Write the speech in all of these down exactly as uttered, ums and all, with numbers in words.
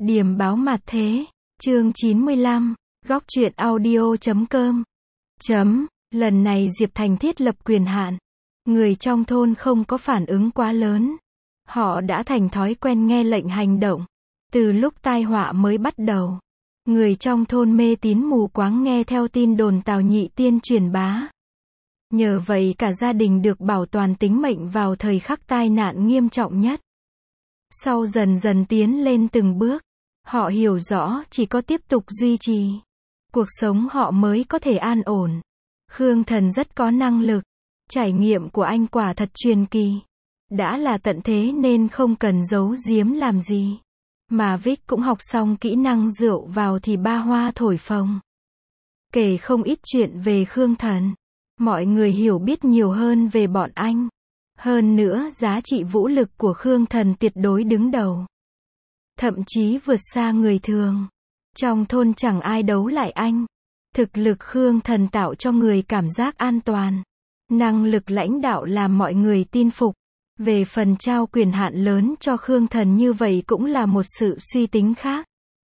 Điểm báo mặt thế, chương chín mươi lăm, góc truyện audio chấm com. Chấm, lần này Diệp Thành thiết lập quyền hạn. Người trong thôn không có phản ứng quá lớn. Họ đã thành thói quen nghe lệnh hành động. Từ lúc tai họa mới bắt đầu, người trong thôn mê tín mù quáng nghe theo tin đồn Tào Nhị Tiên truyền bá. Nhờ vậy cả gia đình được bảo toàn tính mệnh vào thời khắc tai nạn nghiêm trọng nhất. Sau dần dần tiến lên từng bước, họ hiểu rõ chỉ có tiếp tục duy trì cuộc sống họ mới có thể an ổn. Khương Thần rất có năng lực. Trải nghiệm của anh quả thật truyền kỳ. Đã là tận thế nên không cần giấu giếm làm gì. Mà Vic cũng học xong kỹ năng rượu vào thì ba hoa thổi phồng. Kể không ít chuyện về Khương Thần. Mọi người hiểu biết nhiều hơn về bọn anh. Hơn nữa giá trị vũ lực của Khương Thần tuyệt đối đứng đầu. Thậm chí vượt xa người thường. Trong thôn chẳng ai đấu lại anh. Thực lực Khương Thần tạo cho người cảm giác an toàn. Năng lực lãnh đạo làm mọi người tin phục. Về phần trao quyền hạn lớn cho Khương Thần như vậy cũng là một sự suy tính khác.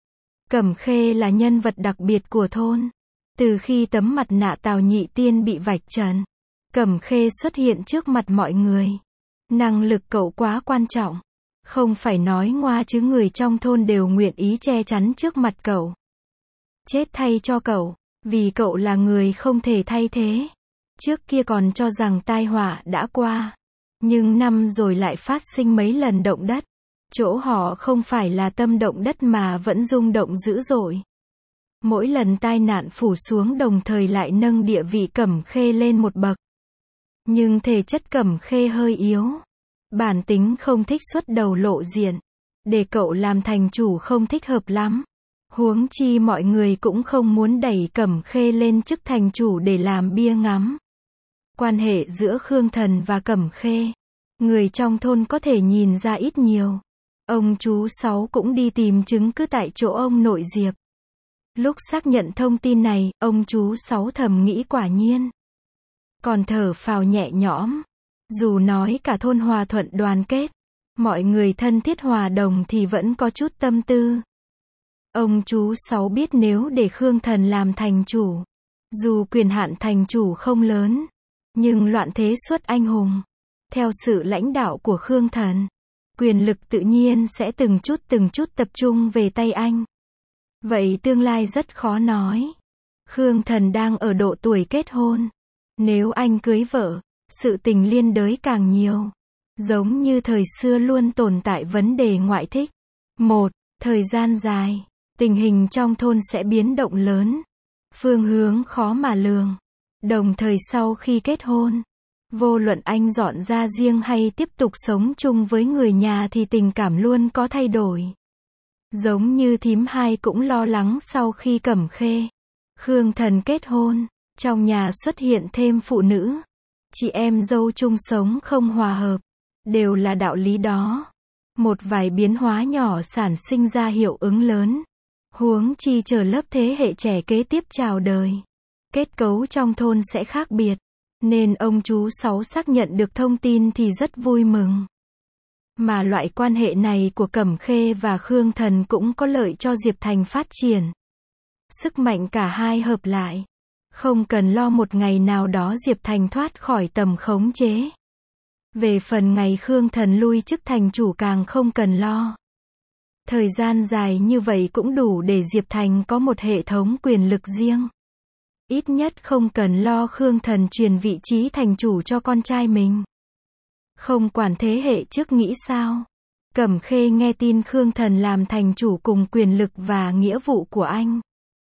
Cẩm Khê là nhân vật đặc biệt của thôn. Từ khi tấm mặt nạ Tào Nhị Tiên bị vạch trần, Cẩm Khê xuất hiện trước mặt mọi người. Năng lực cậu quá quan trọng. Không phải nói ngoa chứ người trong thôn đều nguyện ý che chắn trước mặt cậu. Chết thay cho cậu, vì cậu là người không thể thay thế. Trước kia còn cho rằng tai họa đã qua. Nhưng năm rồi lại phát sinh mấy lần động đất. Chỗ họ không phải là tâm động đất mà vẫn rung động dữ dội. Mỗi lần tai nạn phủ xuống đồng thời lại nâng địa vị Cẩm Khê lên một bậc. Nhưng thể chất Cẩm Khê hơi yếu. Bản tính không thích xuất đầu lộ diện. Để cậu làm thành chủ không thích hợp lắm. Huống chi mọi người cũng không muốn đẩy Cẩm Khê lên chức thành chủ để làm bia ngắm. Quan hệ giữa Khương Thần và Cẩm Khê, người trong thôn có thể nhìn ra ít nhiều. Ông chú Sáu cũng đi tìm chứng cứ tại chỗ ông nội Diệp. Lúc xác nhận thông tin này, ông chú Sáu thầm nghĩ quả nhiên. Còn thở phào nhẹ nhõm. Dù nói cả thôn hòa thuận đoàn kết, mọi người thân thiết hòa đồng thì vẫn có chút tâm tư. Ông chú Sáu biết nếu để Khương Thần làm thành chủ, dù quyền hạn thành chủ không lớn, nhưng loạn thế xuất anh hùng. Theo sự lãnh đạo của Khương Thần, quyền lực tự nhiên sẽ từng chút từng chút tập trung về tay anh. Vậy tương lai rất khó nói. Khương Thần đang ở độ tuổi kết hôn. Nếu anh cưới vợ, sự tình liên đới càng nhiều. Giống như thời xưa luôn tồn tại vấn đề ngoại thích. Một, thời gian dài, tình hình trong thôn sẽ biến động lớn. Phương hướng khó mà lường. Đồng thời sau khi kết hôn, vô luận anh dọn ra riêng hay tiếp tục sống chung với người nhà thì tình cảm luôn có thay đổi. Giống như thím hai cũng lo lắng sau khi Cẩm Khê, Khương Thần kết hôn, trong nhà xuất hiện thêm phụ nữ. Chị em dâu chung sống không hòa hợp, đều là đạo lý đó. Một vài biến hóa nhỏ sản sinh ra hiệu ứng lớn. Huống chi chờ lớp thế hệ trẻ kế tiếp chào đời. Kết cấu trong thôn sẽ khác biệt. Nên ông chú Sáu xác nhận được thông tin thì rất vui mừng. Mà loại quan hệ này của Cẩm Khê và Khương Thần cũng có lợi cho Diệp Thành phát triển. Sức mạnh cả hai hợp lại. Không cần lo một ngày nào đó Diệp Thành thoát khỏi tầm khống chế. Về phần ngày Khương Thần lui chức thành chủ càng không cần lo. Thời gian dài như vậy cũng đủ để Diệp Thành có một hệ thống quyền lực riêng. Ít nhất không cần lo Khương Thần truyền vị trí thành chủ cho con trai mình. Không quản thế hệ trước nghĩ sao. Cẩm Khê nghe tin Khương Thần làm thành chủ cùng quyền lực và nghĩa vụ của anh.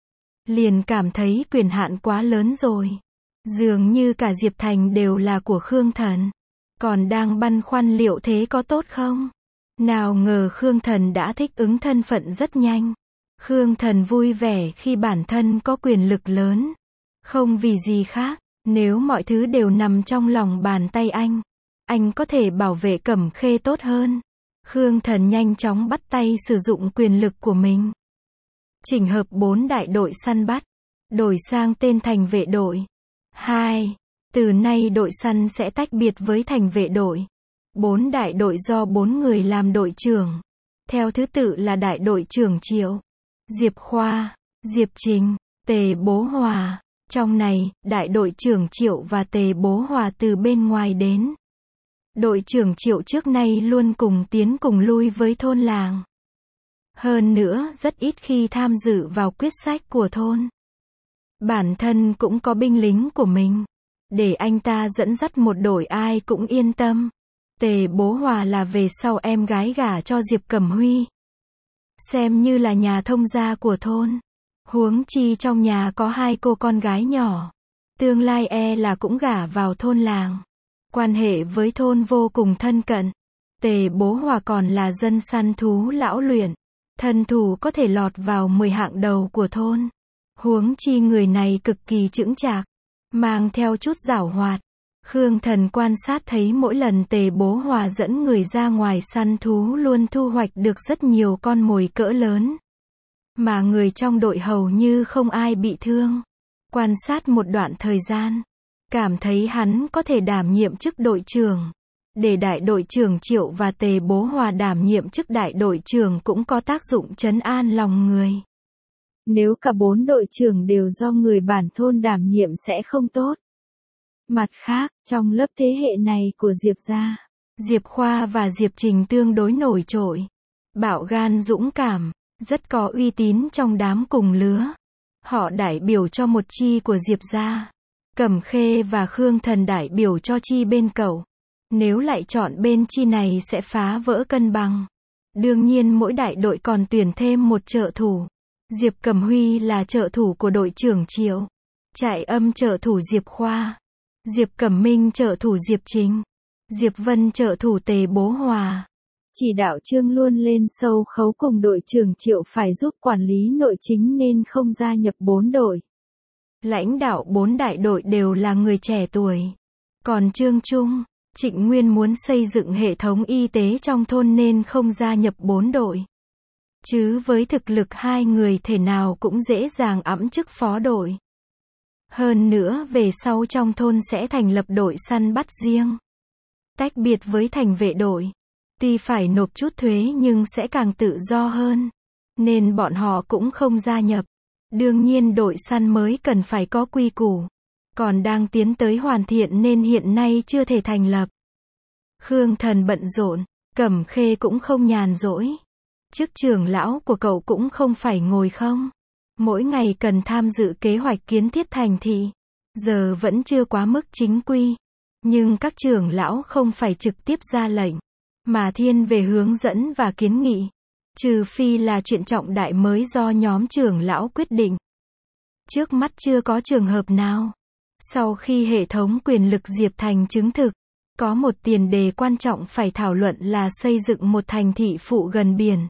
Liền cảm thấy quyền hạn quá lớn rồi. Dường như cả Diệp Thành đều là của Khương Thần. Còn đang băn khoăn liệu thế có tốt không? Nào ngờ Khương Thần đã thích ứng thân phận rất nhanh. Khương Thần vui vẻ khi bản thân có quyền lực lớn. Không vì gì khác, nếu mọi thứ đều nằm trong lòng bàn tay anh, anh có thể bảo vệ Cẩm Khê tốt hơn. Khương Thần nhanh chóng bắt tay sử dụng quyền lực của mình. Chỉnh hợp bốn đại đội săn bắt, đổi sang tên thành vệ đội. Hai. Từ nay đội săn sẽ tách biệt với thành vệ đội. Bốn đại đội do bốn người làm đội trưởng. Theo thứ tự là đại đội trưởng Triệu, Diệp Khoa, Diệp Trình, Tề Bố Hòa. Trong này, đại đội trưởng Triệu và Tề Bố Hòa từ bên ngoài đến. Đội trưởng Triệu trước nay luôn cùng tiến cùng lui với thôn làng. Hơn nữa, rất ít khi tham dự vào quyết sách của thôn. Bản thân cũng có binh lính của mình. Để anh ta dẫn dắt một đội ai cũng yên tâm. Tề Bố Hòa là về sau em gái gả cho Diệp Cẩm Huy. Xem như là nhà thông gia của thôn. Huống chi trong nhà có hai cô con gái nhỏ. Tương lai e là cũng gả vào thôn làng. Quan hệ với thôn vô cùng thân cận. Tề Bố Hòa còn là dân săn thú lão luyện. Thân thủ có thể lọt vào mười hạng đầu của thôn. Huống chi người này cực kỳ chững chạc. Mang theo chút giảo hoạt. Khương Thần quan sát thấy mỗi lần Tề Bố Hòa dẫn người ra ngoài săn thú luôn thu hoạch được rất nhiều con mồi cỡ lớn. Mà người trong đội hầu như không ai bị thương. Quan sát một đoạn thời gian. Cảm thấy hắn có thể đảm nhiệm chức đội trưởng. Để đại đội trưởng Triệu và Tề Bố Hòa đảm nhiệm chức đại đội trưởng cũng có tác dụng trấn an lòng người. Nếu cả bốn đội trưởng đều do người bản thôn đảm nhiệm sẽ không tốt. Mặt khác, trong lớp thế hệ này của Diệp gia, Diệp Khoa và Diệp Trình tương đối nổi trội. Bạo gan dũng cảm, rất có uy tín trong đám cùng lứa. Họ đại biểu cho một chi của Diệp gia. Cẩm Khê và Khương Thần đại biểu cho chi bên cậu. Nếu lại chọn bên chi này sẽ phá vỡ cân bằng. Đương nhiên mỗi đại đội còn tuyển thêm một trợ thủ. Diệp Cẩm Huy là trợ thủ của đội trưởng Triệu. Trại Âm trợ thủ Diệp Khoa. Diệp Cẩm Minh trợ thủ Diệp Trình. Diệp Vân trợ thủ Tề Bố Hòa. Chỉ đạo Trương luôn lên sâu khấu cùng đội trưởng Triệu phải giúp quản lý nội chính nên không gia nhập bốn đội. Lãnh đạo bốn đại đội đều là người trẻ tuổi. Còn Trương Trung, Trịnh Nguyên muốn xây dựng hệ thống y tế trong thôn nên không gia nhập bốn đội. Chứ với thực lực hai người thể nào cũng dễ dàng ẵm chức phó đội. Hơn nữa về sau trong thôn sẽ thành lập đội săn bắt riêng. Tách biệt với thành vệ đội. Tuy phải nộp chút thuế nhưng sẽ càng tự do hơn. Nên bọn họ cũng không gia nhập. Đương nhiên đội săn mới cần phải có quy củ. Còn đang tiến tới hoàn thiện nên hiện nay chưa thể thành lập. Khương Thần bận rộn, Cẩm Khê cũng không nhàn rỗi. Chức trưởng lão của cậu cũng không phải ngồi không. Mỗi ngày cần tham dự kế hoạch kiến thiết thành thị. Giờ vẫn chưa quá mức chính quy. Nhưng các trưởng lão không phải trực tiếp ra lệnh. Mà thiên về hướng dẫn và kiến nghị. Trừ phi là chuyện trọng đại mới do nhóm trưởng lão quyết định. Trước mắt chưa có trường hợp nào. Sau khi hệ thống quyền lực Diệp Thành chứng thực, có một tiền đề quan trọng phải thảo luận là xây dựng một thành thị phụ gần biển.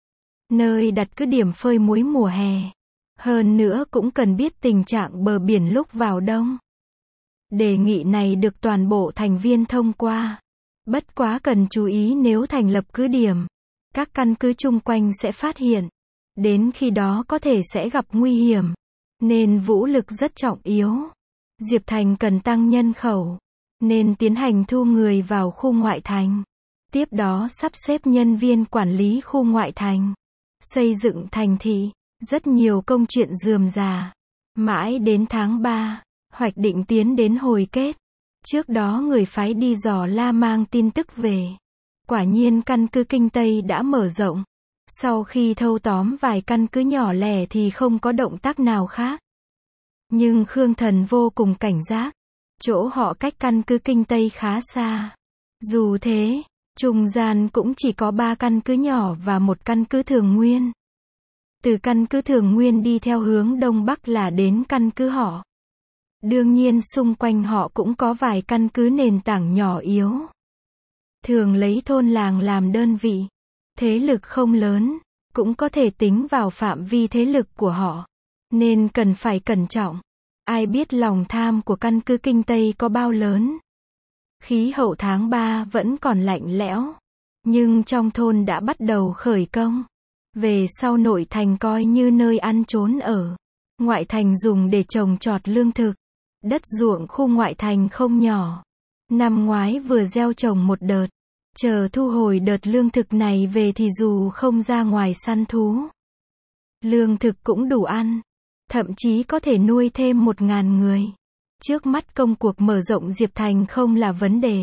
Nơi đặt cứ điểm phơi muối mùa hè. Hơn nữa cũng cần biết tình trạng bờ biển lúc vào đông. Đề nghị này được toàn bộ thành viên thông qua. Bất quá cần chú ý nếu thành lập cứ điểm. Các căn cứ chung quanh sẽ phát hiện. Đến khi đó có thể sẽ gặp nguy hiểm. Nên vũ lực rất trọng yếu. Diệp Thành cần tăng nhân khẩu. Nên tiến hành thu người vào khu ngoại thành. Tiếp đó sắp xếp nhân viên quản lý khu ngoại thành. Xây dựng thành thị. Rất nhiều công chuyện rườm rà. Mãi đến tháng ba, hoạch định tiến đến hồi kết. Trước đó người phái đi dò la mang tin tức về. Quả nhiên căn cứ Kinh Tây đã mở rộng. Sau khi thâu tóm vài căn cứ nhỏ lẻ thì không có động tác nào khác. Nhưng Khương Thần vô cùng cảnh giác. Chỗ họ cách căn cứ Kinh Tây khá xa. Dù thế, trung gian cũng chỉ có ba căn cứ nhỏ và một căn cứ Thường Nguyên. Từ căn cứ Thường Nguyên đi theo hướng Đông Bắc là đến căn cứ họ. Đương nhiên xung quanh họ cũng có vài căn cứ nền tảng nhỏ yếu. Thường lấy thôn làng làm đơn vị. Thế lực không lớn, cũng có thể tính vào phạm vi thế lực của họ. Nên cần phải cẩn trọng. Ai biết lòng tham của căn cứ Kinh Tây có bao lớn. Khí hậu tháng ba vẫn còn lạnh lẽo. Nhưng trong thôn đã bắt đầu khởi công. Về sau nội thành coi như nơi ăn trốn ở. Ngoại thành dùng để trồng trọt lương thực. Đất ruộng khu ngoại thành không nhỏ. Năm ngoái vừa gieo trồng một đợt. Chờ thu hồi đợt lương thực này về thì dù không ra ngoài săn thú, lương thực cũng đủ ăn, thậm chí có thể nuôi thêm một ngàn người. Trước mắt công cuộc mở rộng Diệp Thành không là vấn đề.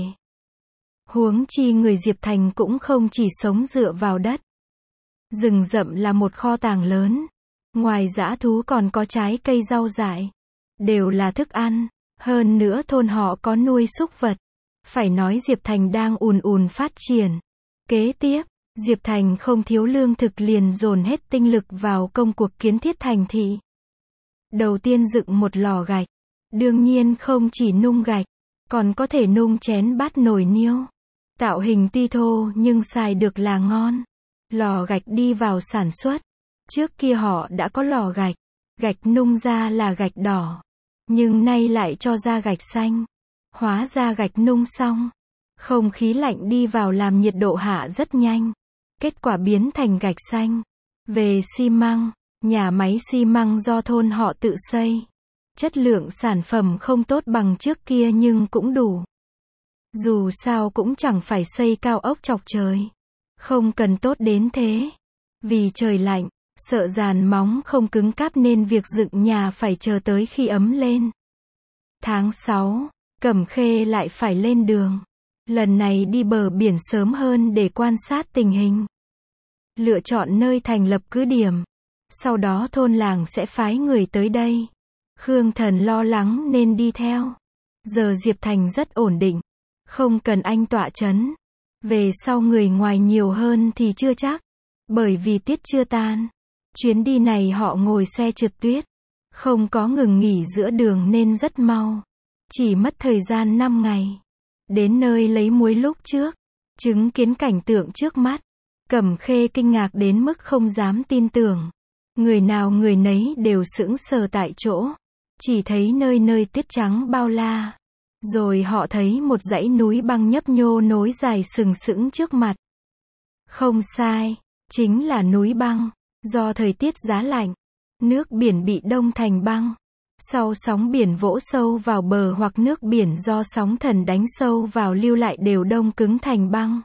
Huống chi người Diệp Thành cũng không chỉ sống dựa vào đất. Rừng rậm là một kho tàng lớn. Ngoài dã thú còn có trái cây rau dại. Đều là thức ăn. Hơn nữa thôn họ có nuôi súc vật. Phải nói Diệp Thành đang ùn ùn phát triển. Kế tiếp, Diệp Thành không thiếu lương thực liền dồn hết tinh lực vào công cuộc kiến thiết thành thị. Đầu tiên dựng một lò gạch. Đương nhiên không chỉ nung gạch, còn có thể nung chén bát nồi niêu. Tạo hình tuy thô nhưng xài được là ngon. Lò gạch đi vào sản xuất. Trước kia họ đã có lò gạch. Gạch nung ra là gạch đỏ. Nhưng nay lại cho ra gạch xanh. Hóa ra gạch nung xong. Không khí lạnh đi vào làm nhiệt độ hạ rất nhanh. Kết quả biến thành gạch xanh. Về xi măng, nhà máy xi măng do thôn họ tự xây. Chất lượng sản phẩm không tốt bằng trước kia nhưng cũng đủ. Dù sao cũng chẳng phải xây cao ốc chọc trời. Không cần tốt đến thế. Vì trời lạnh, sợ dàn móng không cứng cáp nên việc dựng nhà phải chờ tới khi ấm lên. Tháng sáu, Cẩm Khê lại phải lên đường. Lần này đi bờ biển sớm hơn để quan sát tình hình. Lựa chọn nơi thành lập cứ điểm. Sau đó thôn làng sẽ phái người tới đây. Khương Thần lo lắng nên đi theo. Giờ Diệp Thành rất ổn định. Không cần anh tọa chấn. Về sau người ngoài nhiều hơn thì chưa chắc. Bởi vì tiết chưa tan. Chuyến đi này họ ngồi xe trượt tuyết. Không có ngừng nghỉ giữa đường nên rất mau. Chỉ mất thời gian năm ngày. Đến nơi lấy muối lúc trước. Chứng kiến cảnh tượng trước mắt. Cẩm Khê kinh ngạc đến mức không dám tin tưởng. Người nào người nấy đều sững sờ tại chỗ. Chỉ thấy nơi nơi tuyết trắng bao la. Rồi họ thấy một dãy núi băng nhấp nhô nối dài sừng sững trước mặt. Không sai, chính là núi băng. Do thời tiết giá lạnh, nước biển bị đông thành băng. Sau sóng biển vỗ sâu vào bờ hoặc nước biển do sóng thần đánh sâu vào lưu lại đều đông cứng thành băng.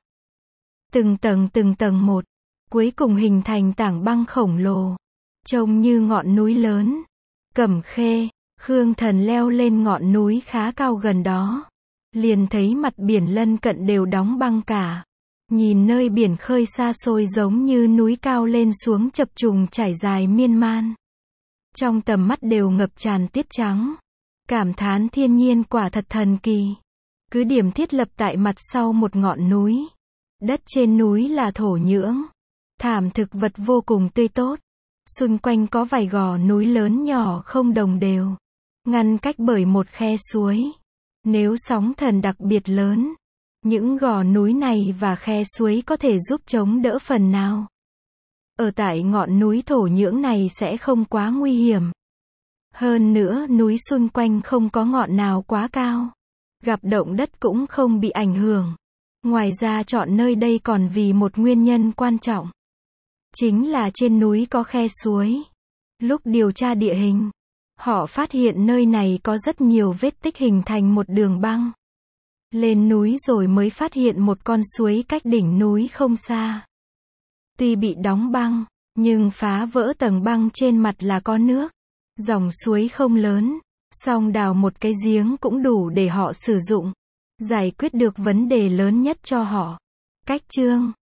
Từng tầng từng tầng một, cuối cùng hình thành tảng băng khổng lồ. Trông như ngọn núi lớn. Cẩm Khê, Khương Thần leo lên ngọn núi khá cao gần đó. Liền thấy mặt biển lân cận đều đóng băng cả. Nhìn nơi biển khơi xa xôi giống như núi cao lên xuống chập trùng trải dài miên man. Trong tầm mắt đều ngập tràn tuyết trắng. Cảm thán thiên nhiên quả thật thần kỳ. Cứ điểm thiết lập tại mặt sau một ngọn núi. Đất trên núi là thổ nhưỡng. Thảm thực vật vô cùng tươi tốt. Xung quanh có vài gò núi lớn nhỏ không đồng đều. Ngăn cách bởi một khe suối. Nếu sóng thần đặc biệt lớn, những gò núi này và khe suối có thể giúp chống đỡ phần nào. Ở tại ngọn núi thổ nhưỡng này sẽ không quá nguy hiểm. Hơn nữa núi xung quanh không có ngọn nào quá cao. Gặp động đất cũng không bị ảnh hưởng. Ngoài ra chọn nơi đây còn vì một nguyên nhân quan trọng. Chính là trên núi có khe suối. Lúc điều tra địa hình, họ phát hiện nơi này có rất nhiều vết tích hình thành một đường băng. Lên núi rồi mới phát hiện một con suối cách đỉnh núi không xa. Tuy bị đóng băng, nhưng phá vỡ tầng băng trên mặt là có nước. Dòng suối không lớn, song đào một cái giếng cũng đủ để họ sử dụng. Giải quyết được vấn đề lớn nhất cho họ. Cách chương